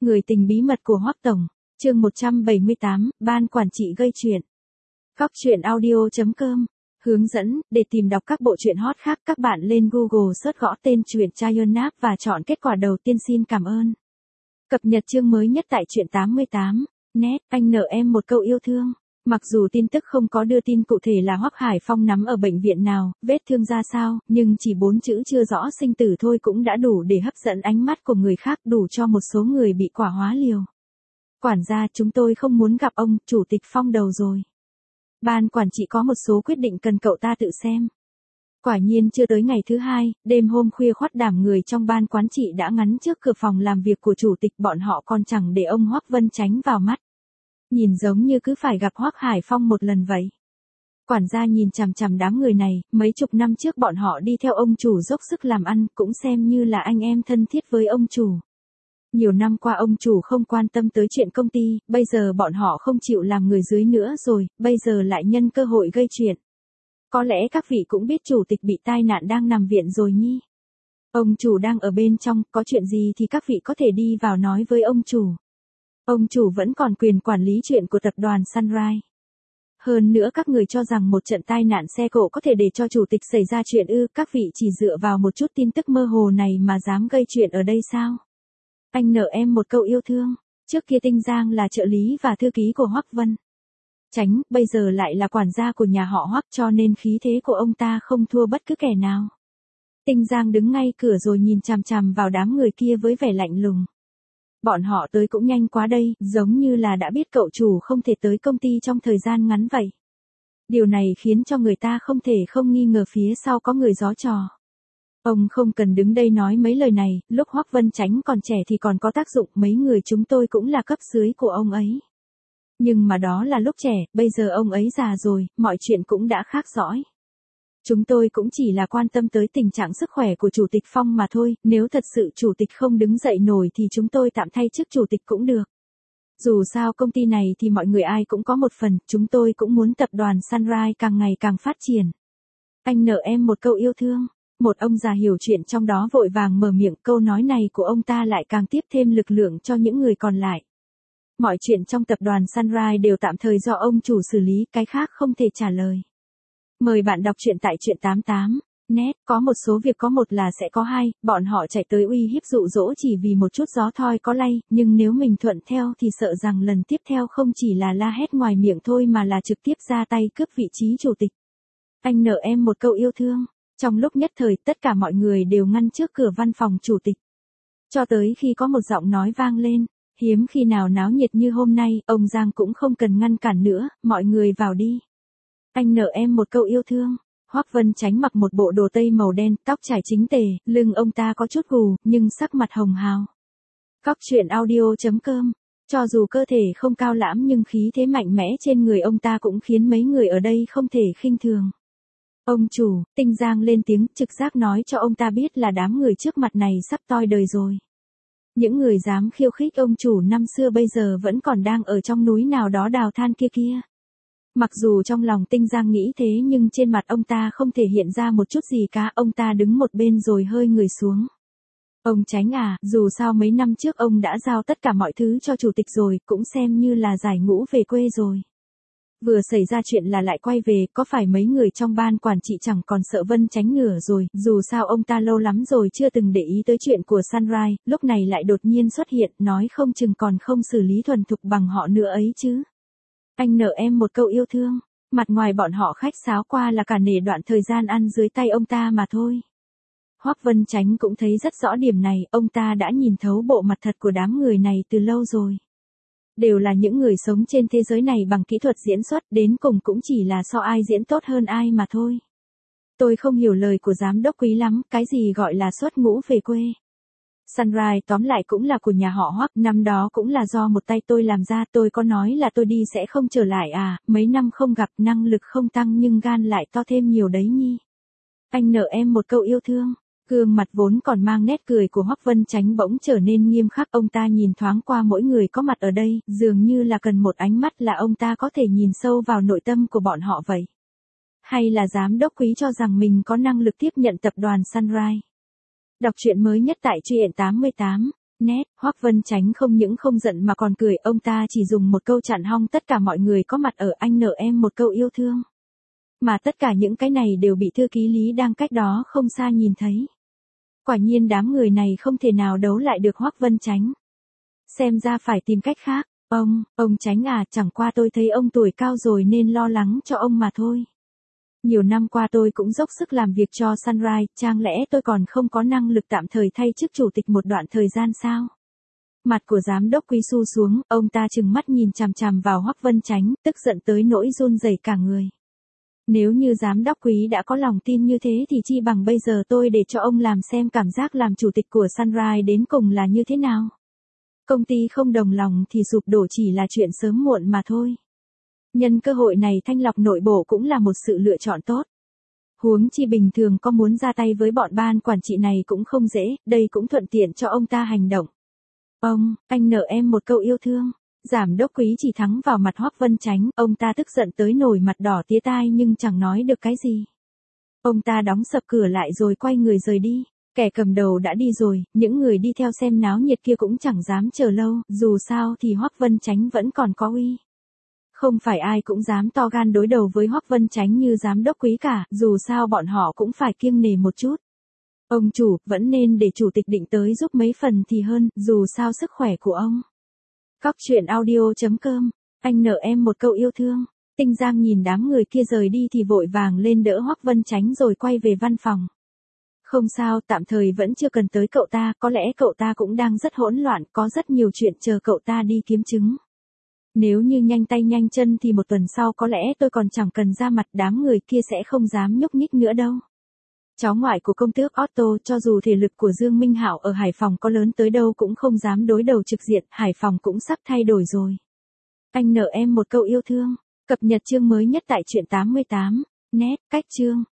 Người tình bí mật của Hoắc Tổng, chương 178, Ban Quản trị gây chuyện. Góc truyện audio.com. Hướng dẫn, để tìm đọc các bộ truyện hot khác các bạn lên Google search gõ tên truyện Chayonap và chọn kết quả đầu tiên xin cảm ơn. Cập nhật chương mới nhất tại truyện 88. Net, anh nợ em một câu yêu thương. Mặc dù tin tức không có đưa tin cụ thể là Hoắc Hải Phong nằm ở bệnh viện nào, vết thương ra sao, nhưng chỉ 4 chữ chưa rõ sinh tử thôi cũng đã đủ để hấp dẫn ánh mắt của người khác, đủ cho một số người bị quả hóa liều. Quản gia, chúng tôi không muốn gặp ông, Chủ tịch Phong đầu rồi. Ban quản trị có một số quyết định cần cậu ta tự xem. Quả nhiên chưa tới ngày thứ hai, đêm hôm khuya khoắt đảm người trong ban quản trị đã ngắn trước cửa phòng làm việc của chủ tịch, bọn họ còn chẳng để ông Hoắc Vân Chánh vào mắt. Nhìn giống như cứ phải gặp Hoắc Hải Phong một lần vậy. Quản gia nhìn chằm chằm đám người này, mấy chục năm trước bọn họ đi theo ông chủ dốc sức làm ăn, cũng xem như là anh em thân thiết với ông chủ. Nhiều năm qua ông chủ không quan tâm tới chuyện công ty, bây giờ bọn họ không chịu làm người dưới nữa rồi, bây giờ lại nhân cơ hội gây chuyện. Có lẽ các vị cũng biết chủ tịch bị tai nạn đang nằm viện rồi nhỉ? Ông chủ đang ở bên trong, có chuyện gì thì các vị có thể đi vào nói với ông chủ. Ông chủ vẫn còn quyền quản lý chuyện của tập đoàn Sunrise. Hơn nữa các người cho rằng một trận tai nạn xe cộ có thể để cho chủ tịch xảy ra chuyện ư? Các vị chỉ dựa vào một chút tin tức mơ hồ này mà dám gây chuyện ở đây sao? Anh nợ em một câu yêu thương. Trước kia Tinh Giang là trợ lý và thư ký của Hoắc Vân Chánh, bây giờ lại là quản gia của nhà họ Hoắc, cho nên khí thế của ông ta không thua bất cứ kẻ nào. Tinh Giang đứng ngay cửa rồi nhìn chằm chằm vào đám người kia với vẻ lạnh lùng. Bọn họ tới cũng nhanh quá đây, giống như là đã biết cậu chủ không thể tới công ty trong thời gian ngắn vậy. Điều này khiến cho người ta không thể không nghi ngờ phía sau có người gió trò. Ông không cần đứng đây nói mấy lời này, lúc Hoắc Vân Chánh còn trẻ thì còn có tác dụng, mấy người chúng tôi cũng là cấp dưới của ông ấy. Nhưng mà đó là lúc trẻ, bây giờ ông ấy già rồi, mọi chuyện cũng đã khác rõ. Chúng tôi cũng chỉ là quan tâm tới tình trạng sức khỏe của Chủ tịch Phong mà thôi, nếu thật sự Chủ tịch không đứng dậy nổi thì chúng tôi tạm thay chức Chủ tịch cũng được. Dù sao công ty này thì mọi người ai cũng có một phần, chúng tôi cũng muốn tập đoàn Sunrise càng ngày càng phát triển. Anh nợ em một câu yêu thương. Một ông già hiểu chuyện trong đó vội vàng mở miệng, câu nói này của ông ta lại càng tiếp thêm lực lượng cho những người còn lại. Mọi chuyện trong tập đoàn Sunrise đều tạm thời do ông chủ xử lý, cái khác không thể trả lời. Mời bạn đọc truyện tại truyện 88. Net, có một số việc có một là sẽ có hai, bọn họ chạy tới uy hiếp dụ dỗ chỉ vì một chút gió thoi có lay, nhưng nếu mình thuận theo thì sợ rằng lần tiếp theo không chỉ là la hét ngoài miệng thôi mà là trực tiếp ra tay cướp vị trí chủ tịch. Anh nợ em một câu yêu thương. Trong lúc nhất thời tất cả mọi người đều ngăn trước cửa văn phòng chủ tịch. Cho tới khi có một giọng nói vang lên, hiếm khi nào náo nhiệt như hôm nay, ông Giang cũng không cần ngăn cản nữa, mọi người vào đi. Anh nợ em một câu yêu thương. Hoắc Vân Chánh mặc một bộ đồ tây màu đen, tóc trải chính tề, lưng ông ta có chút gù, nhưng sắc mặt hồng hào. Góc truyện audio.com. Cho dù cơ thể không cao lãm nhưng khí thế mạnh mẽ trên người ông ta cũng khiến mấy người ở đây không thể khinh thường. Ông chủ, Tinh Giang lên tiếng, trực giác nói cho ông ta biết là đám người trước mặt này sắp toi đời rồi. Những người dám khiêu khích ông chủ năm xưa bây giờ vẫn còn đang ở trong núi nào đó đào than kia kia. Mặc dù trong lòng Tinh Giang nghĩ thế nhưng trên mặt ông ta không thể hiện ra một chút gì cả, ông ta đứng một bên rồi hơi người xuống. Ông Chánh à, dù sao mấy năm trước ông đã giao tất cả mọi thứ cho chủ tịch rồi, cũng xem như là giải ngũ về quê rồi. Vừa xảy ra chuyện là lại quay về, có phải mấy người trong ban quản trị chẳng còn sợ Vân Chánh nữa rồi, dù sao ông ta lâu lắm rồi chưa từng để ý tới chuyện của Sunrise, lúc này lại đột nhiên xuất hiện, nói không chừng còn không xử lý thuần thục bằng họ nữa ấy chứ. Anh nợ em một câu yêu thương, mặt ngoài bọn họ khách sáo qua là cả nể đoạn thời gian ăn dưới tay ông ta mà thôi. Hoắc Vân Chánh cũng thấy rất rõ điểm này, ông ta đã nhìn thấu bộ mặt thật của đám người này từ lâu rồi. Đều là những người sống trên thế giới này bằng kỹ thuật diễn xuất, đến cùng cũng chỉ là so ai diễn tốt hơn ai mà thôi. Tôi không hiểu lời của giám đốc Quý lắm, cái gì gọi là xuất ngũ về quê. Sunrise tóm lại cũng là của nhà họ Hoắc, năm đó cũng là do một tay tôi làm ra, tôi có nói là tôi đi sẽ không trở lại à, mấy năm không gặp năng lực không tăng nhưng gan lại to thêm nhiều đấy nhi. Anh nợ em một câu yêu thương. Gương mặt vốn còn mang nét cười của Hoắc Vân Chánh bỗng trở nên nghiêm khắc, ông ta nhìn thoáng qua mỗi người có mặt ở đây, dường như là cần một ánh mắt là ông ta có thể nhìn sâu vào nội tâm của bọn họ vậy. Hay là giám đốc Quý cho rằng mình có năng lực tiếp nhận tập đoàn Sunrise. Đọc truyện mới nhất tại truyện 88. Nét, Hoắc Vân Chánh không những không giận mà còn cười, ông ta chỉ dùng một câu chặn hong tất cả mọi người có mặt ở anh nợ em một câu yêu thương. Mà tất cả những cái này đều bị thư ký Lý đang cách đó không xa nhìn thấy. Quả nhiên đám người này không thể nào đấu lại được Hoắc Vân Chánh. Xem ra phải tìm cách khác. Ông Chánh à, chẳng qua tôi thấy ông tuổi cao rồi nên lo lắng cho ông mà thôi. Nhiều năm qua tôi cũng dốc sức làm việc cho Sunrise, chẳng lẽ tôi còn không có năng lực tạm thời thay chức chủ tịch một đoạn thời gian sao? Mặt của giám đốc Quý Xu xuống, ông ta trừng mắt nhìn chằm chằm vào Hoắc Vân Chánh, tức giận tới nỗi run rẩy cả người. Nếu như giám đốc Quý đã có lòng tin như thế thì chi bằng bây giờ tôi để cho ông làm xem cảm giác làm chủ tịch của Sunrise đến cùng là như thế nào. Công ty không đồng lòng thì sụp đổ chỉ là chuyện sớm muộn mà thôi. Nhân cơ hội này thanh lọc nội bộ cũng là một sự lựa chọn tốt. Huống chi bình thường có muốn ra tay với bọn ban quản trị này cũng không dễ, đây cũng thuận tiện cho ông ta hành động. Anh nợ em một câu yêu thương. Giám đốc Quý chỉ thắng vào mặt Hoắc Vân Chánh, ông ta tức giận tới nổi mặt đỏ tía tai nhưng chẳng nói được cái gì. Ông ta đóng sập cửa lại rồi quay người rời đi. Kẻ cầm đầu đã đi rồi, những người đi theo xem náo nhiệt kia cũng chẳng dám chờ lâu, dù sao thì Hoắc Vân Chánh vẫn còn có uy. Không phải ai cũng dám to gan đối đầu với Hoắc Vân Chánh như giám đốc Quý cả, dù sao bọn họ cũng phải kiêng nể một chút. Ông chủ, vẫn nên để chủ tịch Định tới giúp mấy phần thì hơn, dù sao sức khỏe của ông. Cóc truyện audio.com, anh nợ em một câu yêu thương. Tinh Giang nhìn đám người kia rời đi thì vội vàng lên đỡ Hoắc Vân Chánh rồi quay về văn phòng. Không sao, tạm thời vẫn chưa cần tới cậu ta, có lẽ cậu ta cũng đang rất hỗn loạn, có rất nhiều chuyện chờ cậu ta đi kiếm chứng. Nếu như nhanh tay nhanh chân thì một tuần sau có lẽ tôi còn chẳng cần ra mặt, đám người kia sẽ không dám nhúc nhích nữa đâu. Cháu ngoại của công tước Otto, cho dù thể lực của Dương Minh Hạo ở Hải Phòng có lớn tới đâu cũng không dám đối đầu trực diện, Hải Phòng cũng sắp thay đổi rồi. Anh nợ em một câu yêu thương. Cập nhật chương mới nhất tại truyện 88. Net, cách chương.